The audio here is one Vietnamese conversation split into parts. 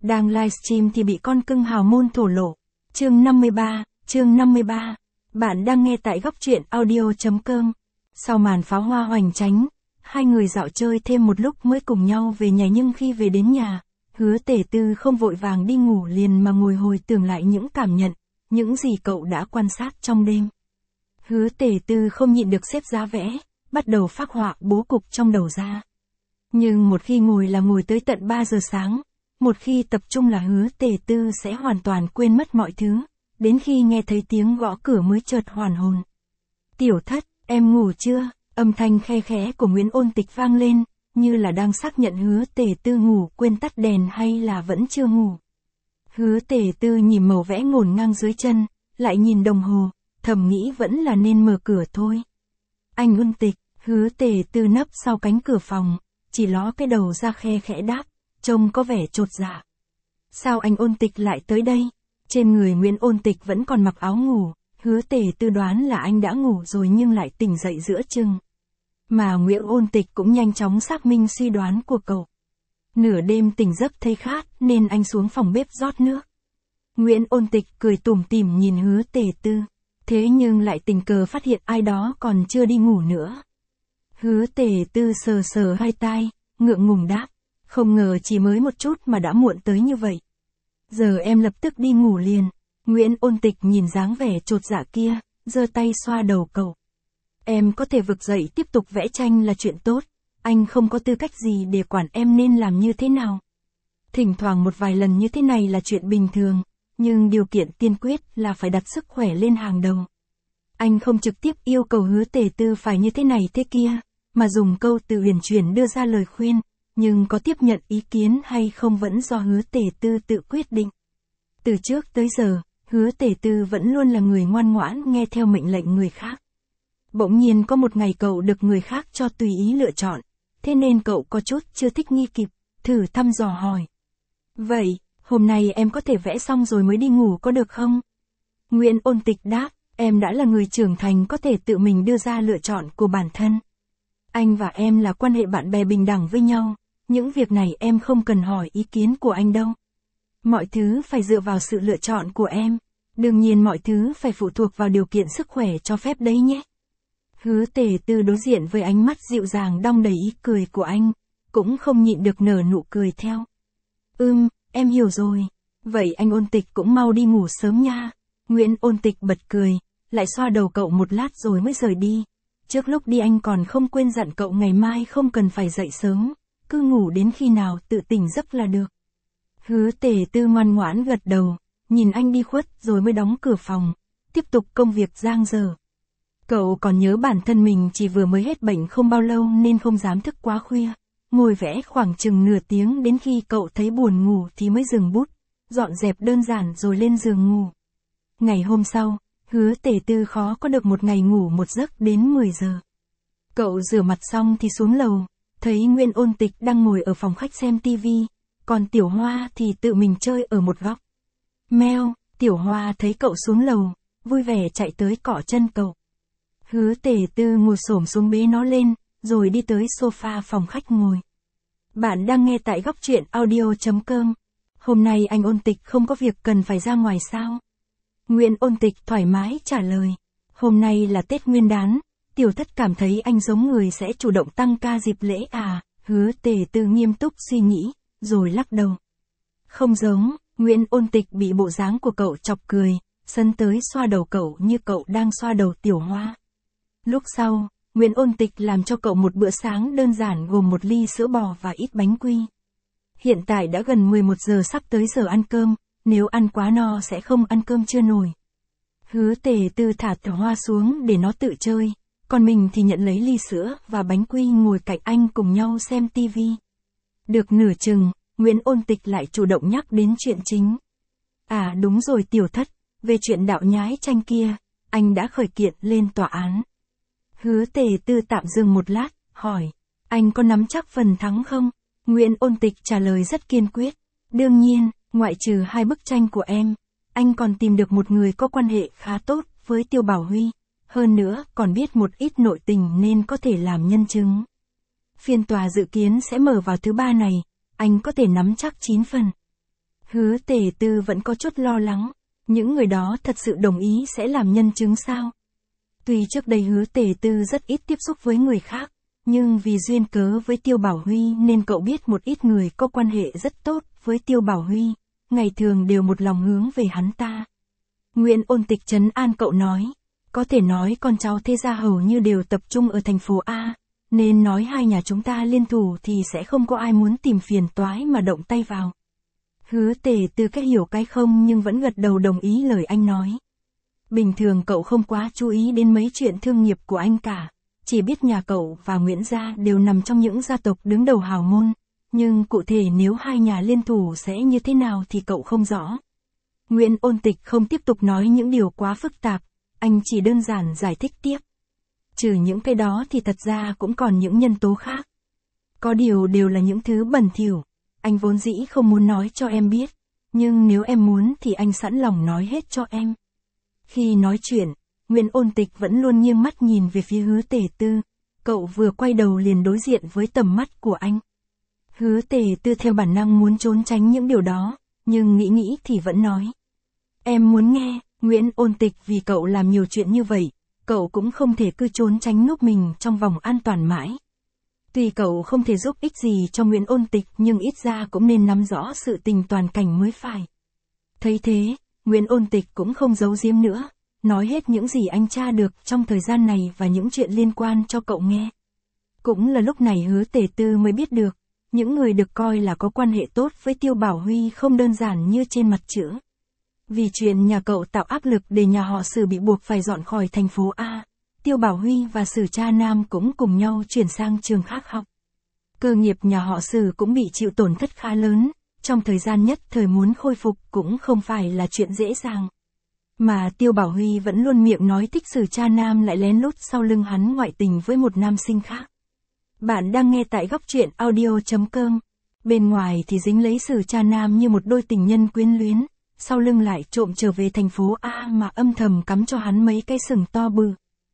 Đang livestream thì bị con cưng hào môn thổ lộ. Chương 53. Bạn đang nghe tại góc truyện audio.com. Sau màn pháo hoa hoành tráng, hai người dạo chơi thêm một lúc mới cùng nhau về nhà, nhưng khi về đến nhà, Hứa Tể Tư không vội vàng đi ngủ liền mà ngồi hồi tưởng lại những cảm nhận, những gì cậu đã quan sát trong đêm. Hứa Tể Tư không nhịn được xếp giá vẽ, bắt đầu phác họa bố cục trong đầu ra. Nhưng một khi ngồi là ngồi tới tận 3 giờ sáng, một khi tập trung là Hứa Tể Tư sẽ hoàn toàn quên mất mọi thứ, đến khi nghe thấy tiếng gõ cửa mới chợt hoàn hồn. Tiểu Thất, em ngủ chưa? Âm thanh khe khẽ của Nguyễn Ôn Tịch vang lên, như là đang xác nhận Hứa Tể Tư ngủ quên tắt đèn hay là vẫn chưa ngủ. Hứa Tể Tư nhìn màu vẽ ngổn ngang dưới chân, lại nhìn đồng hồ, thầm nghĩ vẫn là nên mở cửa thôi. Anh Ôn Tịch. Hứa Tể Tư nấp sau cánh cửa phòng, chỉ ló cái đầu ra khe khẽ đáp, trông có vẻ chột dạ. Sao anh Ôn Tịch lại tới đây? Trên người Nguyễn Ôn Tịch vẫn còn mặc áo ngủ, Hứa Tể Tư đoán là anh đã ngủ rồi nhưng lại tỉnh dậy giữa chừng. Mà Nguyễn Ôn Tịch cũng nhanh chóng xác minh suy đoán của cậu. Nửa đêm tỉnh giấc thấy khát nên anh xuống phòng bếp rót nước. Nguyễn Ôn Tịch cười tủm tỉm nhìn Hứa Tể Tư, thế nhưng lại tình cờ phát hiện ai đó còn chưa đi ngủ nữa. Hứa Tể Tư sờ sờ hai tai, ngượng ngùng đáp, không ngờ chỉ mới một chút mà đã muộn tới như vậy. Giờ em lập tức đi ngủ liền. Nguyễn Ôn Tịch nhìn dáng vẻ chột dạ kia, giơ tay xoa đầu cậu. Em có thể vực dậy tiếp tục vẽ tranh là chuyện tốt, anh không có tư cách gì để quản em nên làm như thế nào. Thỉnh thoảng một vài lần như thế này là chuyện bình thường, nhưng điều kiện tiên quyết là phải đặt sức khỏe lên hàng đầu. Anh không trực tiếp yêu cầu Hứa Tể Tư phải như thế này thế kia, mà dùng câu từ uyển chuyển đưa ra lời khuyên, nhưng có tiếp nhận ý kiến hay không vẫn do Hứa Tể Tư tự quyết định. Từ trước tới giờ, Hứa Tể Tư vẫn luôn là người ngoan ngoãn nghe theo mệnh lệnh người khác. Bỗng nhiên có một ngày cậu được người khác cho tùy ý lựa chọn, thế nên cậu có chút chưa thích nghi kịp, thử thăm dò hỏi. Vậy, hôm nay em có thể vẽ xong rồi mới đi ngủ có được không? Nguyễn Ôn Tịch đáp, em đã là người trưởng thành có thể tự mình đưa ra lựa chọn của bản thân. Anh và em là quan hệ bạn bè bình đẳng với nhau, những việc này em không cần hỏi ý kiến của anh đâu. Mọi thứ phải dựa vào sự lựa chọn của em, đương nhiên mọi thứ phải phụ thuộc vào điều kiện sức khỏe cho phép đấy nhé. Hứa Tể Tư đối diện với ánh mắt dịu dàng đong đầy ý cười của anh, cũng không nhịn được nở nụ cười theo. Em hiểu rồi. Vậy anh Ôn Tịch cũng mau đi ngủ sớm nha. Nguyễn Ôn Tịch bật cười, lại xoa đầu cậu một lát rồi mới rời đi. Trước lúc đi anh còn không quên dặn cậu ngày mai không cần phải dậy sớm, cứ ngủ đến khi nào tự tỉnh giấc là được. Hứa Tể Tư ngoan ngoãn gật đầu, nhìn anh đi khuất rồi mới đóng cửa phòng, tiếp tục công việc giang dở. Cậu còn nhớ bản thân mình chỉ vừa mới hết bệnh không bao lâu nên không dám thức quá khuya, ngồi vẽ khoảng chừng nửa tiếng đến khi cậu thấy buồn ngủ thì mới dừng bút, dọn dẹp đơn giản rồi lên giường ngủ. Ngày hôm sau, Hứa Tể Tư khó có được một ngày ngủ một giấc đến 10 giờ. Cậu rửa mặt xong thì xuống lầu, thấy Nguyễn Ôn Tịch đang ngồi ở phòng khách xem tivi, còn Tiểu Hoa thì tự mình chơi ở một góc. Meo, Tiểu Hoa thấy cậu xuống lầu, vui vẻ chạy tới cọ chân cậu. Hứa Tể Tư ngồi xổm xuống bế nó lên, rồi đi tới sofa phòng khách ngồi. Bạn đang nghe tại góc truyện audio.com. Hôm nay anh Ôn Tịch không có việc cần phải ra ngoài sao? Nguyễn Ôn Tịch thoải mái trả lời. Hôm nay là Tết Nguyên đán, Tiểu Thất cảm thấy anh giống người sẽ chủ động tăng ca dịp lễ à? Hứa Tể Tư nghiêm túc suy nghĩ, rồi lắc đầu. Không giống. Nguyễn Ôn Tịch bị bộ dáng của cậu chọc cười, sân tới xoa đầu cậu như cậu đang xoa đầu Tiểu Hoa. Lúc sau, Nguyễn Ôn Tịch làm cho cậu một bữa sáng đơn giản gồm một ly sữa bò và ít bánh quy. Hiện tại đã gần 11 giờ sắp tới giờ ăn cơm, nếu ăn quá no sẽ không ăn cơm trưa nổi. Hứa Tể Tư thả Tiểu Hoa xuống để nó tự chơi, còn mình thì nhận lấy ly sữa và bánh quy ngồi cạnh anh cùng nhau xem tivi. Được nửa chừng, Nguyễn Ôn Tịch lại chủ động nhắc đến chuyện chính. À đúng rồi Tiểu Thất, về chuyện đạo nhái tranh kia, anh đã khởi kiện lên tòa án. Hứa Tể Tư tạm dừng một lát, hỏi, anh có nắm chắc phần thắng không? Nguyễn Ôn Tịch trả lời rất kiên quyết. Đương nhiên, ngoại trừ 2 bức tranh của em, anh còn tìm được một người có quan hệ khá tốt với Tiêu Bảo Huy, hơn nữa còn biết một ít nội tình nên có thể làm nhân chứng. Phiên tòa dự kiến sẽ mở vào thứ 3 này, anh có thể nắm chắc 9 phần. Hứa Tề Tư vẫn có chút lo lắng, những người đó thật sự đồng ý sẽ làm nhân chứng sao? Tuy trước đây Hứa Tề Tư rất ít tiếp xúc với người khác, nhưng vì duyên cớ với Tiêu Bảo Huy nên cậu biết một ít người có quan hệ rất tốt với Tiêu Bảo Huy, ngày thường đều một lòng hướng về hắn ta. Nguyễn Ôn Tịch trấn an cậu nói, có thể nói con cháu thế gia hầu như đều tập trung ở thành phố A, nên nói hai nhà chúng ta liên thủ thì sẽ không có ai muốn tìm phiền toái mà động tay vào. Hứa Tề Tư cái hiểu cái không nhưng vẫn gật đầu đồng ý lời anh nói. Bình thường cậu không quá chú ý đến mấy chuyện thương nghiệp của anh cả, chỉ biết nhà cậu và Nguyễn gia đều nằm trong những gia tộc đứng đầu hào môn, nhưng cụ thể nếu hai nhà liên thủ sẽ như thế nào thì cậu không rõ. Nguyễn Ôn Tịch không tiếp tục nói những điều quá phức tạp, anh chỉ đơn giản giải thích tiếp. Trừ những cái đó thì thật ra cũng còn những nhân tố khác. Có điều đều là những thứ bẩn thỉu, anh vốn dĩ không muốn nói cho em biết, nhưng nếu em muốn thì anh sẵn lòng nói hết cho em. Khi nói chuyện, Nguyễn Ôn Tịch vẫn luôn nghiêng mắt nhìn về phía Hứa Tề Tư, cậu vừa quay đầu liền đối diện với tầm mắt của anh. Hứa Tề Tư theo bản năng muốn trốn tránh những điều đó, nhưng nghĩ thì vẫn nói. Em muốn nghe. Nguyễn Ôn Tịch vì cậu làm nhiều chuyện như vậy, cậu cũng không thể cứ trốn tránh núp mình trong vòng an toàn mãi. Tuy cậu không thể giúp ích gì cho Nguyễn Ôn Tịch nhưng ít ra cũng nên nắm rõ sự tình toàn cảnh mới phải. Thấy thế, Nguyễn Ôn Tịch cũng không giấu giếm nữa, nói hết những gì anh tra được trong thời gian này và những chuyện liên quan cho cậu nghe. Cũng là lúc này Hứa Tề Tư mới biết được, những người được coi là có quan hệ tốt với Tiêu Bảo Huy không đơn giản như trên mặt chữ. Vì chuyện nhà cậu tạo áp lực để nhà họ Sử bị buộc phải dọn khỏi thành phố A, Tiêu Bảo Huy và Sử cha Nam cũng cùng nhau chuyển sang trường khác học. Cơ nghiệp nhà họ Sử cũng bị chịu tổn thất khá lớn, trong thời gian nhất thời muốn khôi phục cũng không phải là chuyện dễ dàng. Mà Tiêu Bảo Huy vẫn luôn miệng nói thích Sử cha Nam lại lén lút sau lưng hắn ngoại tình với một nam sinh khác. Bạn đang nghe tại góc truyện audio.com. Bên ngoài thì dính lấy Sử cha Nam như một đôi tình nhân quyến luyến, sau lưng lại trộm trở về thành phố A mà âm thầm cắm cho hắn mấy cái sừng to bự.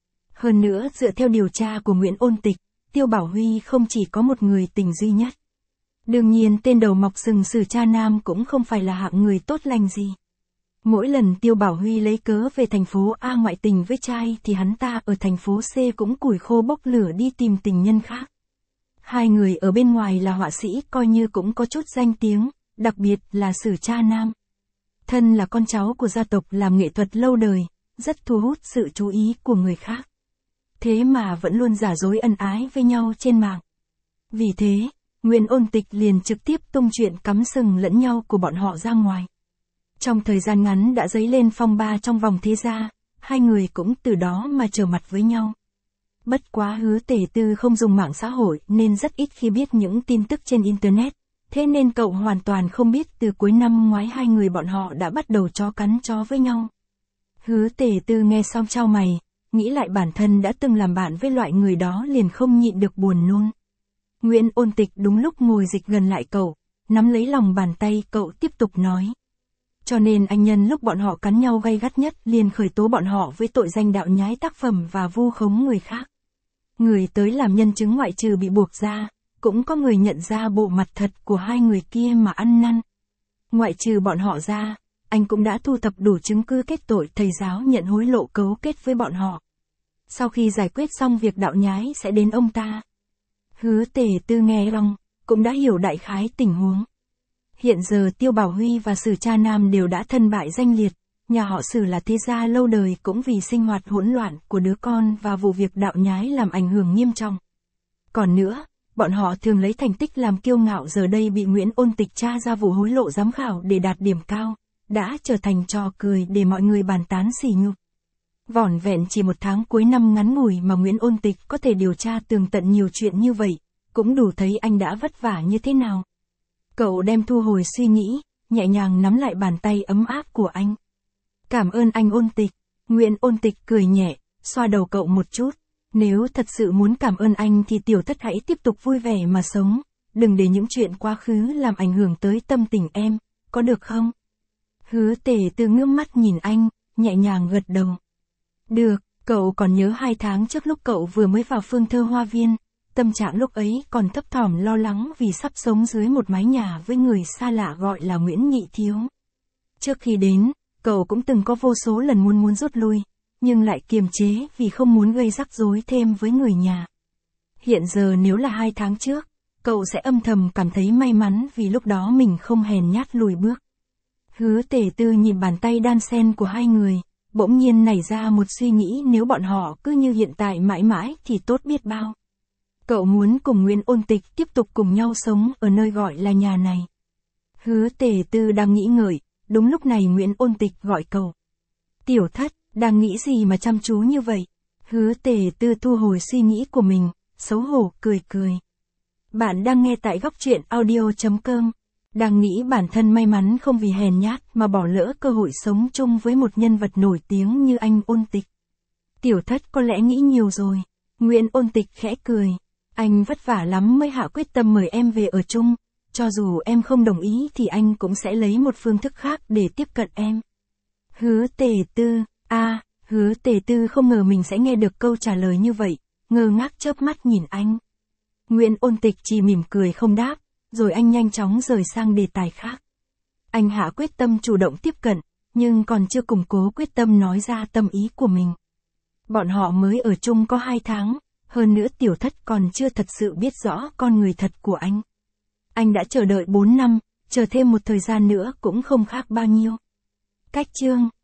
Hơn nữa dựa theo điều tra của Nguyễn Ôn Tịch, Tiêu Bảo Huy không chỉ có một người tình duy nhất. Đương nhiên tên đầu mọc sừng Sử cha Nam cũng không phải là hạng người tốt lành gì. Mỗi lần Tiêu Bảo Huy lấy cớ về thành phố A ngoại tình với trai thì hắn ta ở thành phố C cũng củi khô bốc lửa đi tìm tình nhân khác. Hai người ở bên ngoài là họa sĩ coi như cũng có chút danh tiếng, đặc biệt là Sử cha Nam. Thân là con cháu của gia tộc làm nghệ thuật lâu đời, rất thu hút sự chú ý của người khác. Thế mà vẫn luôn giả dối ân ái với nhau trên mạng. Vì thế, Nguyễn Ôn Tịch liền trực tiếp tung chuyện cắm sừng lẫn nhau của bọn họ ra ngoài. Trong thời gian ngắn đã dấy lên phong ba trong vòng thế gia, hai người cũng từ đó mà trở mặt với nhau. Bất quá Hứa Tề Tư không dùng mạng xã hội nên rất ít khi biết những tin tức trên Internet. Thế nên cậu hoàn toàn không biết từ cuối năm ngoái hai người bọn họ đã bắt đầu chó cắn chó với nhau. Hứa Tề Tư nghe xong chau mày, nghĩ lại bản thân đã từng làm bạn với loại người đó liền không nhịn được buồn nôn. Nguyễn Ôn Tịch đúng lúc ngồi dịch gần lại cậu, nắm lấy lòng bàn tay cậu tiếp tục nói. Cho nên anh nhân lúc bọn họ cắn nhau gay gắt nhất liền khởi tố bọn họ với tội danh đạo nhái tác phẩm và vu khống người khác. Người tới làm nhân chứng ngoại trừ bị buộc ra, cũng có người nhận ra bộ mặt thật của hai người kia mà ăn năn. Ngoại trừ bọn họ ra, anh cũng đã thu thập đủ chứng cứ kết tội thầy giáo nhận hối lộ cấu kết với bọn họ. Sau khi giải quyết xong việc đạo nhái sẽ đến ông ta. Hứa Tề Tư nghe xong, cũng đã hiểu đại khái tình huống. Hiện giờ Tiêu Bảo Huy và Sử cha Nam đều đã thân bại danh liệt, nhà họ Sử là thế gia lâu đời cũng vì sinh hoạt hỗn loạn của đứa con và vụ việc đạo nhái làm ảnh hưởng nghiêm trọng. Còn nữa, bọn họ thường lấy thành tích làm kiêu ngạo giờ đây bị Nguyễn Ôn Tịch tra ra vụ hối lộ giám khảo để đạt điểm cao, đã trở thành trò cười để mọi người bàn tán sỉ nhục. Vỏn vẹn chỉ một tháng cuối năm ngắn ngủi mà Nguyễn Ôn Tịch có thể điều tra tường tận nhiều chuyện như vậy, cũng đủ thấy anh đã vất vả như thế nào. Cậu đem thu hồi suy nghĩ, nhẹ nhàng nắm lại bàn tay ấm áp của anh. Cảm ơn anh Ôn Tịch. Nguyễn Ôn Tịch cười nhẹ, xoa đầu cậu một chút. Nếu thật sự muốn cảm ơn anh thì tiểu thất hãy tiếp tục vui vẻ mà sống, đừng để những chuyện quá khứ làm ảnh hưởng tới tâm tình em, có được không? Hứa Tề Tư ngước mắt nhìn anh, nhẹ nhàng gật đầu. Được, cậu còn nhớ 2 tháng trước lúc cậu vừa mới vào Phương Thơ Hoa Viên, tâm trạng lúc ấy còn thấp thỏm lo lắng vì sắp sống dưới một mái nhà với người xa lạ gọi là Nguyễn Nhị Thiếu. Trước khi đến, cậu cũng từng có vô số lần muốn rút lui, nhưng lại kiềm chế vì không muốn gây rắc rối thêm với người nhà. Hiện giờ nếu là 2 tháng trước, cậu sẽ âm thầm cảm thấy may mắn vì lúc đó mình không hèn nhát lùi bước. Hứa Tề Tư nhìn bàn tay đan sen của hai người, bỗng nhiên nảy ra một suy nghĩ nếu bọn họ cứ như hiện tại mãi mãi thì tốt biết bao. Cậu muốn cùng Nguyễn Ôn Tịch tiếp tục cùng nhau sống ở nơi gọi là nhà này. Hứa Tề Tư đang nghĩ ngợi, đúng lúc này Nguyễn Ôn Tịch gọi cậu. Tiểu Thất, đang nghĩ gì mà chăm chú như vậy? Hứa Tề Tư thu hồi suy nghĩ của mình, xấu hổ cười cười. Bạn đang nghe tại góc truyện audio.com. Đang nghĩ bản thân may mắn không vì hèn nhát mà bỏ lỡ cơ hội sống chung với một nhân vật nổi tiếng như anh Ôn Tịch. Tiểu Thất có lẽ nghĩ nhiều rồi. Nguyễn Ôn Tịch khẽ cười. Anh vất vả lắm mới hạ quyết tâm mời em về ở chung. Cho dù em không đồng ý thì anh cũng sẽ lấy một phương thức khác để tiếp cận em. Hứa Tề Tư, Hứa Tề Tư không ngờ mình sẽ nghe được câu trả lời như vậy, ngơ ngác chớp mắt nhìn anh. Nguyễn Ôn Tịch chỉ mỉm cười không đáp, rồi anh nhanh chóng rời sang đề tài khác. Anh hạ quyết tâm chủ động tiếp cận, nhưng còn chưa củng cố quyết tâm nói ra tâm ý của mình. Bọn họ mới ở chung có 2 tháng, hơn nữa Tiểu Thất còn chưa thật sự biết rõ con người thật của anh. Anh đã chờ đợi 4 năm, chờ thêm một thời gian nữa cũng không khác bao nhiêu. Cách chương